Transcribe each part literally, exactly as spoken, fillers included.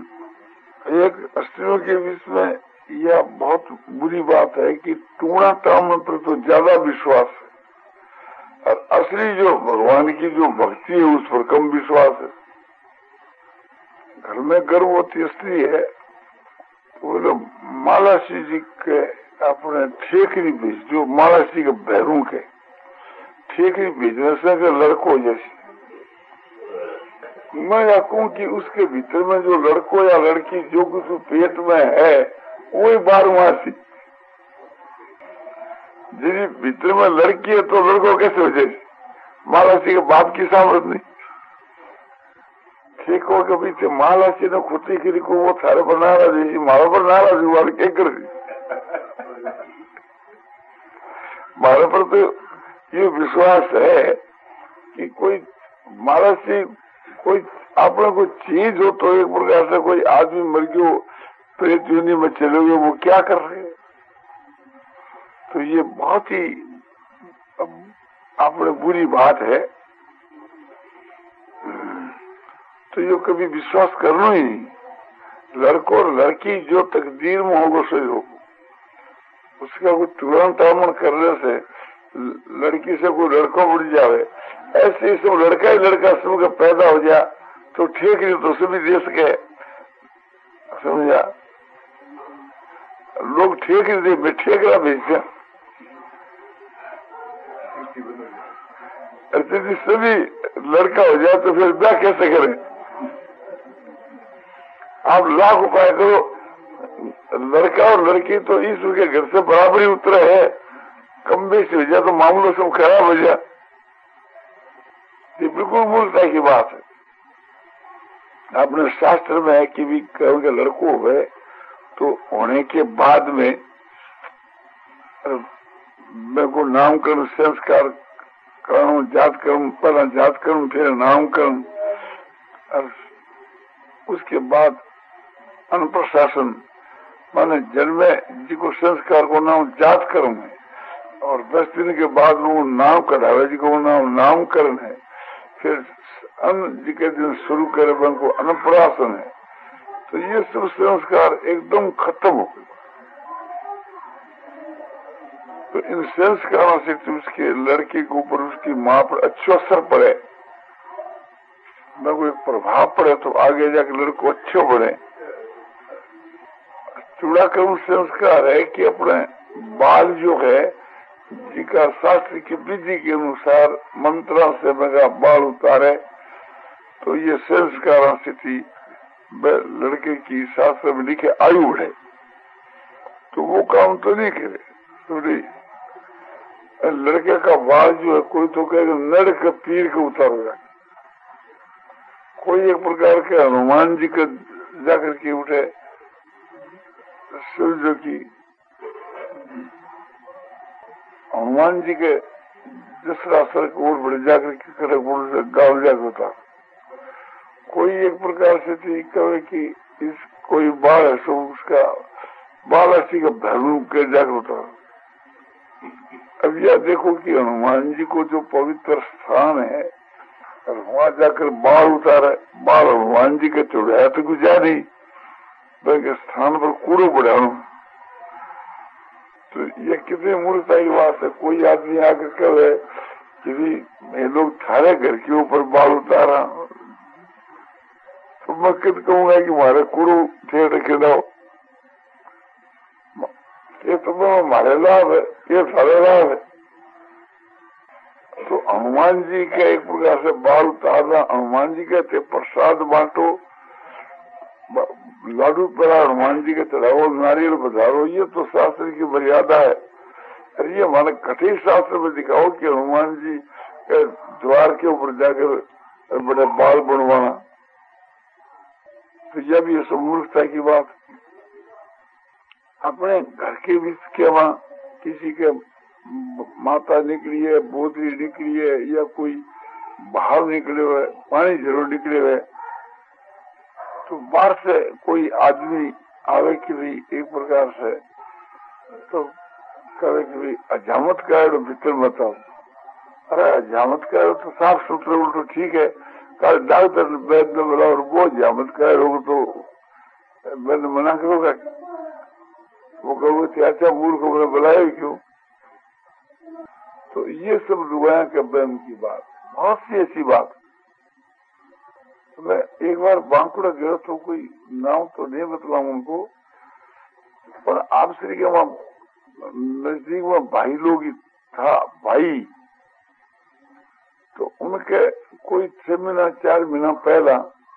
एक स्त्रियों के बीच में यह बहुत बुरी बात है कि टूणा तामन पर तो ज्यादा विश्वास है और असली जो भगवान की जो भक्ति है उस पर कम विश्वास है। घर में गर्भवती स्त्री है तो बोले मालासी जी के अपने ठेकरी भेज, जो मालासी के भैरों के ठेकरी भेजने से लड़को जैसे मैं या कहूँ कि उसके भीतर में जो लड़को या लड़की जो कुछ पेट में है वही बारहमासी। जिस भीतर में लड़की है तो लड़को कैसे हो जाए? मालासी के बाप की सामर्थ्य नहीं। ठेकों के पीछे मालासी ने खुटी करी को वो थारे पर नाराज है, मारो पर नाराज हुआ क्या कर मारे पर तो ये विश्वास है कि कोई मालासी कोई अपने कोई चीज हो तो एक प्रकार से कोई आदमी मर गयो प्रेत योनि में चले गए वो क्या कर रहे हैं। तो ये बहुत ही अपने बुरी बात है। तो ये कभी विश्वास करना ही नहीं। लड़को और लड़की जो तकदीर में होगा सही होगा, उसका कोई तुरंत आमन करने से लड़की से कोई लड़का उड़ जावे, ऐसे ही सब लड़का ही लड़का सब का पैदा हो जाए तो ठीक नहीं तो सभी दे सके। समझा? लोग ठीक नहीं दे ठेकरा भेजते यदि सभी लड़का हो जाए तो फिर ब्याह कैसे करें? आप लाख उपाय करो, लड़का और लड़की तो ईश्वर के घर से बराबरी उतरे है, कम बेसी हो जाए तो मामलों सब खराब हो जाए। ये बिल्कुल मूर्खता की बात है। अपने शास्त्र में है कि भी कहोगे लड़को है तो होने के बाद में मैं को नामकरण संस्कार करूं, जात करूं, पहला जात करूं फिर नामकरण और उसके बाद अनुप्रशासन माने जन्मे जी को संस्कार को नाम जात करूं है और दस दिन के बाद वो नाम कढ़ावे जी को नाम नामकरण है। फिर अन्न जी के दिन शुरू करे बन को अनुप्राशन है। तो ये सब संस्कार एकदम खत्म हो गए। तो इन संस्कारों से तो उसके लड़के के ऊपर उसकी माँ पर अच्छा असर पड़े, कोई प्रभाव पड़े तो आगे जाके लड़को अच्छे बढ़े। चूड़ाक्रम संस्कार है कि अपने बाल जो है जिका शास्त्र की विधि के अनुसार मंत्रा से मगा बाल उतारे तो ये संस्कार स्थिति लड़के की शास्त्र में लिखे आयु बढ़े। तो वो काम तो नहीं करे। तो लड़के का बाल जो है कोई तो कहेगा नड़ के पीर के उतार जाए, कोई एक प्रकार के हनुमान जी का जाकर के उठे, सूर्य की हनुमान जी के दूसरा सर को और बढ़ जाकर के करे गाँव जाकर होता। कोई एक प्रकार से थी कहे कि इस कोई बाल है सो उसका बाल ऐसी का भैरू के जाकर होता। अब यह देखो कि हनुमान जी को जो पवित्र स्थान है और वहां जाकर बाल उतारे, बाल हनुमान जी के चढ़ाया तो कुछ जा नहीं के स्थान पर कूड़ो बढ़ाऊ। तो ये कितनी मूर्खता की बात है। कोई आदमी आकर कहे कि मैं लोग थारे घर के ऊपर बाल उतारा तो मैं कित कहूंगा कि हमारे कूड़ो थे रखे दो। ये तो हमारे लाभ है, ये सारे लाभ है। तो हनुमान जी के एक प्रकार से बाल उतारना, हनुमान जी कहते प्रसाद बांटो, लाडू पर हनुमान जी के चढ़ाओ, नारियल बधारो, ये तो शास्त्र की मर्यादा है। अरे ये हमारे कठिन शास्त्र में दिखाओ कि हनुमान जी के द्वार के ऊपर जाकर बड़े बाल बनवाना, तो यह भी मूर्खता की बात। अपने घर के बीच के वहां किसी के माता निकली है, बोतली निकली है या कोई बाहर निकले हुए, पानी जरूर निकले हुए, तो बाहर से कोई आदमी आवे कि भी एक प्रकार से तो कहे कि भी अजामत का भीतर बताओ। अरे अजामत का तो साफ सुथरे तो ठीक है, कल डॉक्टर वैद्य बोला और वो अजामत का होगा तो मैंने मना करोगा? वो कहोगे अच्छा मूर्ख को बुलाया क्यों? तो ये सब रुआया के बहम की बात, बहुत सी ऐसी बात। मैं एक बार बांकुड़ा गया तो कोई नाम तो नहीं बतलाऊं उनको, पर आप श्री के वहां नजदीक में भाई लोग ही था भाई, तो उनके कोई छह महीना चार महीना पहला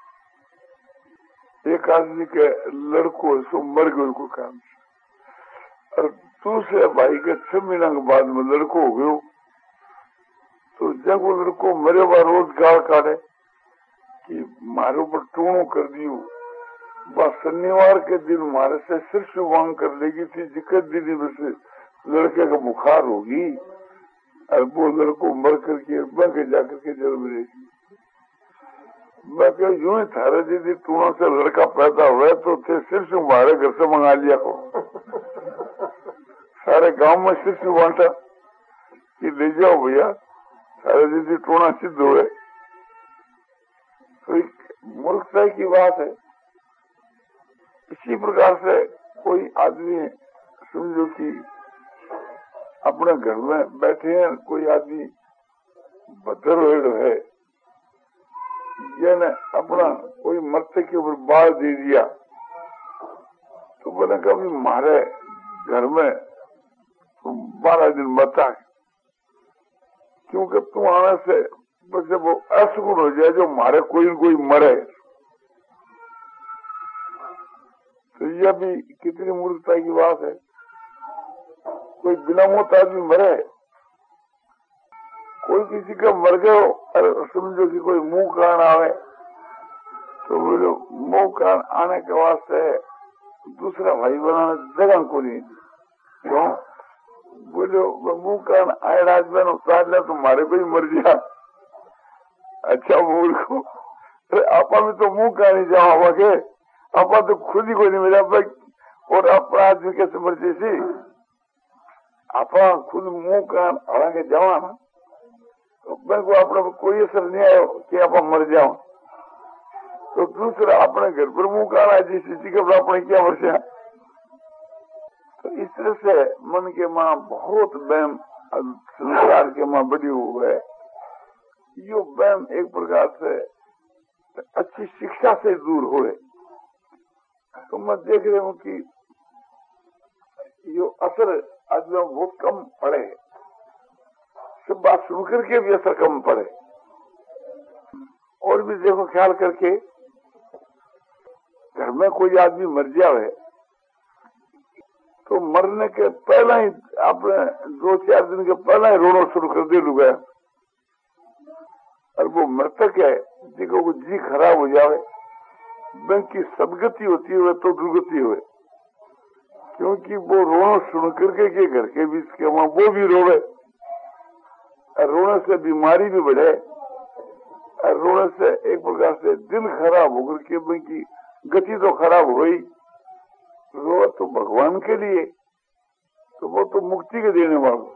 एक आदमी के लड़को सो मर गयो को काम से, और दूसरे भाई के छह महीना के बाद में लड़को हो गयो। तो जब वो लड़को मरे बार रोज गाल काटे कि मारे ऊपर टूणो कर दियो, बस शनिवार के दिन मारे से सिर शुभांग कर लेगी थी, जिक्र दीदी में लड़के का बुखार होगी और वो लड़को मर करके बैंक जाकर के जन्म लेगी। मैं क्या यूं ही थारे दीदी टूणों से लड़का पैदा हुआ तो थे सिर से मारे घर से मंगा लिया को सारे गांव में सिर से बांटा कि ले जाओ भैया सारे दीदी टूणा सिद्ध हुए। तो एक मूर्खता की बात है। इसी प्रकार से कोई आदमी समझो कि अपने घर में बैठे हैं, कोई आदमी भद्र है या ने अपना कोई मरते के ऊपर बाल दे दिया, तो बोले कभी मारे घर में तो बारह दिन बता, क्योंकि तुम आने से बस वो असुगुण हो जाए जो मारे कोई कोई मरे। तो यह भी कितनी मूर्खता की बात है। कोई बिना मौत आदमी मरे, कोई किसी का मर गयो और समझो कि कोई मुंह कान आवे, तो बोलो मुंह कान आने के वास्ते दूसरा भाई बनाने जगह को नहीं, क्यों बोलो मुंह कान आए राजबैन उतार ले तो मारे कोई मर गया। अच्छा मूर्ख को आपा भी तो मुंह कान ही जावा के, आपा तो खुद ही कोई नहीं मिला भाई, और अपना आदमी कैसे मर्जी सी आपा खुद मुंह कान हड़ा के जावा ना, तो मैं को अपने कोई असर नहीं आया कि आप मर जाओ। तो दूसरा अपने घर पर मुंह कान आए जिस किसी के अपने क्या वर्षा। तो इस तरह से मन के माँ बहुत वहम संसार के माँ बड़ी हुए। यो वहम एक प्रकार से अच्छी शिक्षा से दूर हुए। तो मैं देख रहा हूँ कि यो असर आदमी बहुत कम पड़े, सब बात सुन करके भी असर कम पड़े। और भी देखो ख्याल करके, घर में कोई आदमी मर जावे तो मरने के पहला ही आपने दो चार दिन के पहला ही रोना शुरू कर दे लुगा, और वो मृतक है देखो वो जी खराब हो जावे, बैंक की सदगति होती है तो दुर्गति हुए, क्योंकि वो रोना सुन करके के घर के बीच के वहां वो भी रोवे, और रोने से बीमारी भी बढ़े, और रोने से एक प्रकार से दिल खराब होकर के बैंक की गति तो खराब हुई। रो तो भगवान के लिए, तो वो तो मुक्ति के देने वाला।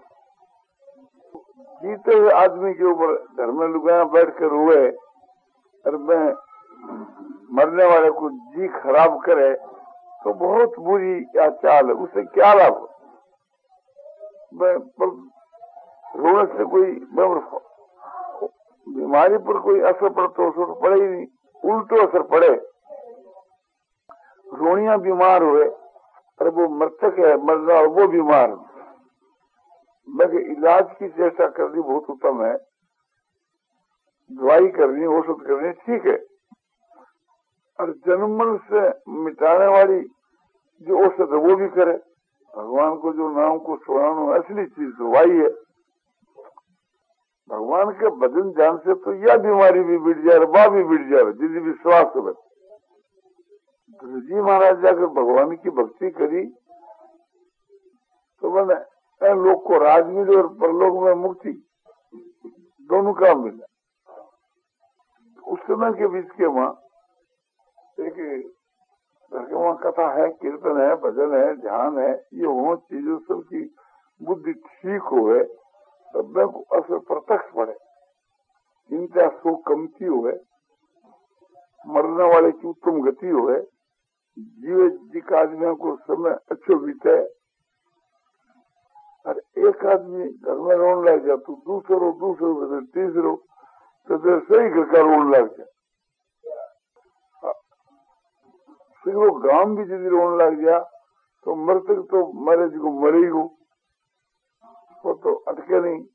जीते हुए आदमी के ऊपर घर में लुगाया बैठ कर रोए और मैं मरने वाले को जी खराब करे तो बहुत बुरी क्या चाल है, उससे क्या लाभ। रोने से कोई बीमारी पर कोई असर पड़ता तो पड़े ही नहीं, उल्टो असर पड़े। रोनिया बीमार हुए और वो मृतक है मरना और वो बीमार, मैं इलाज की चेष्टा करनी बहुत उत्तम है, दवाई करनी औषध करनी ठीक है, और जन्म से मिटाने वाली जो औषध है वो भी करे। भगवान को जो नाम को सुनाना असली चीज दवाई है। भगवान के भजन जान से तो यह बीमारी भी बिट जाए, बा भी बिट जाए, जिसकी विश्वास हो। जी महाराज जाकर भगवान की भक्ति करी तो मैंने लोग को राज मिले और परलोक में मुक्ति दोनों काम मिला। उस समय के बीच के वहां एक घर के वहां कथा है, कीर्तन है, भजन है, ध्यान है, ये वो चीजों सबकी बुद्धि ठीक हुए तब में असर प्रत्यक्ष पड़े, चिंता सुख कमती हुए, मरने वाले की उत्तम गति हुए, जीवित आदमियों को समय अच्छो बीते। और एक आदमी घर में रोने लग जाए तो दूसरो दूसरो फिर तीसरो तो फिर सही घर का रोने लग जाए। फिर वो गांव भी यदि रोने लग गया तो मृतक तो मरे को मरे गो, वो तो अटके नहीं,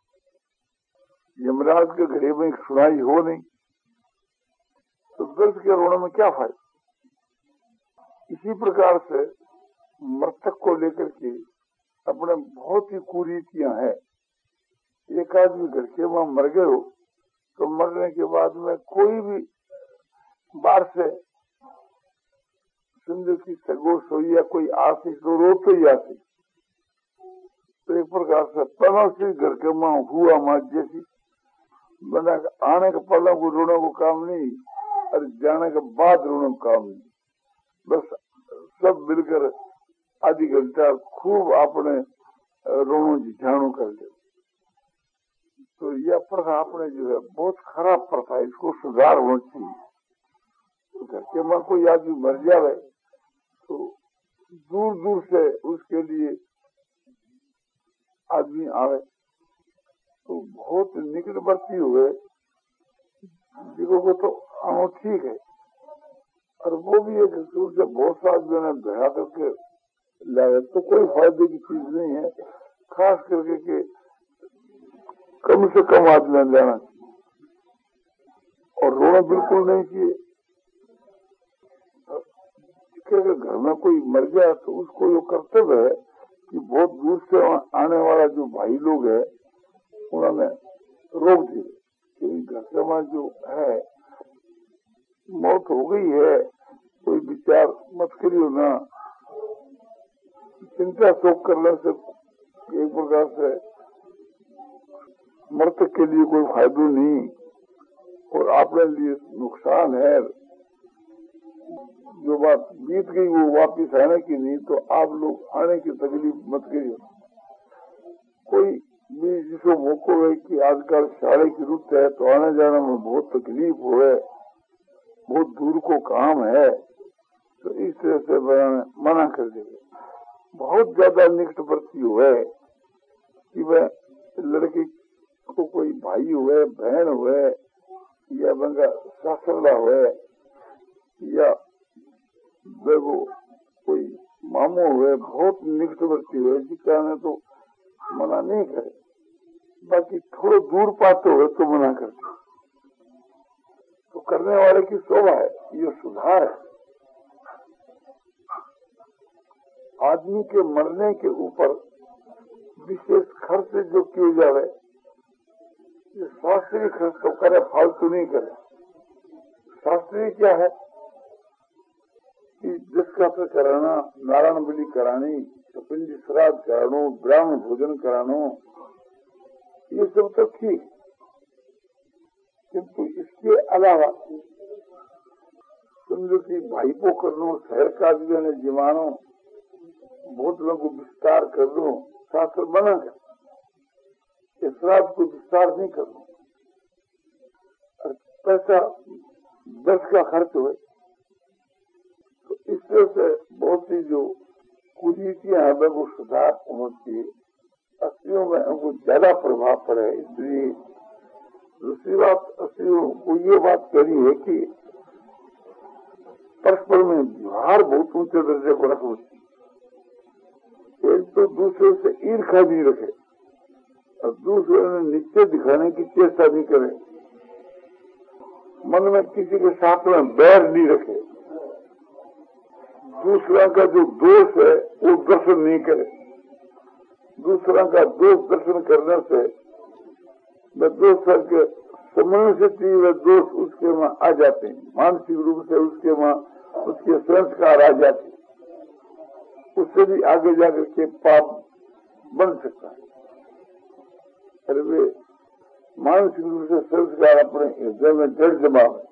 यमराज के घरे में सुनाई हो नहीं, तो दर्द के रोने में क्या फायदा। इसी प्रकार से मृतक को लेकर के अपने बहुत ही कुरीतियां हैं। एक आदमी घर के वहां मर गए हो तो मरने के बाद में कोई भी बाहर से समझो की सगोश हो या कोई आती तो रोते ही आती। तो एक प्रकार से पलों से घर के माँ हुआ माँ जैसी बना आने के पलों को रोने को काम नहीं और जाने के बाद रोने को काम नहीं, बस सब मिलकर आधी घंटा खूब आपने रोनो झाणु कर ले। तो यह प्रथा आपने जो है बहुत खराब प्रथा है, इसको सुधार होना चाहिए। तो घर के माँ कोई आदमी मर जाए तो दूर दूर से उसके लिए आदमी आवे तो बहुत निकटवर्ती हुए जिसको तो आना ठीक है। और वो भी एक दूर से बहुत सा आदमी ने भरा करके लाए तो कोई फायदे की चीज नहीं है। खास करके के कम से कम आदमी लेना और रोना बिल्कुल नहीं चाहिए। घर में कोई मर गया तो उसको ये कर्तव्य है कि बहुत दूर से आने वाला जो भाई लोग है उन्होंने रोक दिए कि घर के वहां जो है मौत हो गई है, कोई विचार मत करियो ना, चिंता शोक करने से एक प्रकार से मृतक के लिए कोई फायदा नहीं और अपने लिए नुकसान है। जो बात बीत गई वो वापिस आने की नहीं, तो आप लोग आने की तकलीफ मत करिए। कोई भी जिसको मौको है कि आजकल साड़े की रुत है तो आने जाने में बहुत तकलीफ हो है, बहुत दूर को काम है, तो इस तरह से मना कर देंगे। बहुत ज्यादा निकटवर्ती हुए कि वह लड़के को कोई भाई हुए, बहन हुए या बंगा सासरला हुए या वो कोई मामू हुए, बहुत निकटवर्ती हुए जिसका तो मना नहीं करे। बाकी थोड़े दूर पाते हुए तो मना करते, तो करने वाले की शोभा है, ये सुधार है। आदमी के मरने के ऊपर विशेष खर्च जो किए जावे, ये शास्त्रीय खर्च तो करे, फालतू नहीं करे। शास्त्रीय क्या है कि जिसका पे कराना, नारायण बलि करानी, पिंडी श्राद्ध करानो, ब्राह्मण भोजन करानो, ये सब तो ठीक, किंतु इसके अलावा समझो कि भाई को करनो, शहर का ने जीवानो, बहुत लोगों को विस्तार कर दो, शास्त्र बना कर श्राद्ध को विस्तार नहीं करना और पैसा दस का खर्च हुए, तो इस तरह से बहुत सी जो कुरीतियां हैं वो सुधार होना चाहिए। अस्त्रियों में उनको ज्यादा प्रभाव पड़े, इसलिए दूसरी बात अस्त्रियों को ये बात करी है कि परस्पर में व्यवहार बहुत ऊंचे दर्जे को रखना चाहिए। एक तो दूसरे से ईर्ष्या नहीं रखे और दूसरे में नीचे दिखाने की चेष्टा नहीं करे, मन में किसी के साथ में बैर नहीं रखे, दूसरा का जो दोष है वो दर्शन नहीं करे। दूसरा का दोष दर्शन करने से वे दूसरे के समझ से तीव्र दोष उसके वहां आ जाते हैं, मानसिक रूप से उसके वहां उसके संस्कार आ जाते हैं, उससे भी आगे जाकर के पाप बन सकता है। अरे वे मानसिक रूप से संस्कार अपने हृदय में जड़ जमा है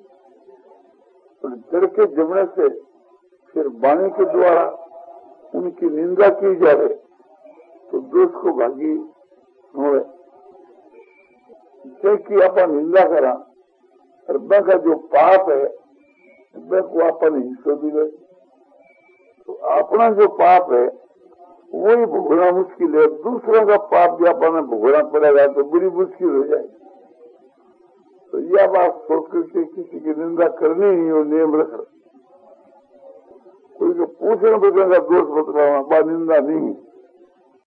और जड़ के जमने से फिर वाणी के द्वारा उनकी निंदा की जाए तो दोष को भागी हो कि अपन निंदा करा और का जो पाप है को अपन हिस्सों दी गए। तो अपना जो पाप है वही भोगना मुश्किल है, दूसरों का पाप भी अपन भोगना पड़ेगा तो बड़ी मुश्किल हो जाएगी। तो यह बात सोच करके किसी की निंदा करनी नहीं हो, नियम रख। कोई को पूछने बचने का दोष बतलाना बा निंदा नहीं।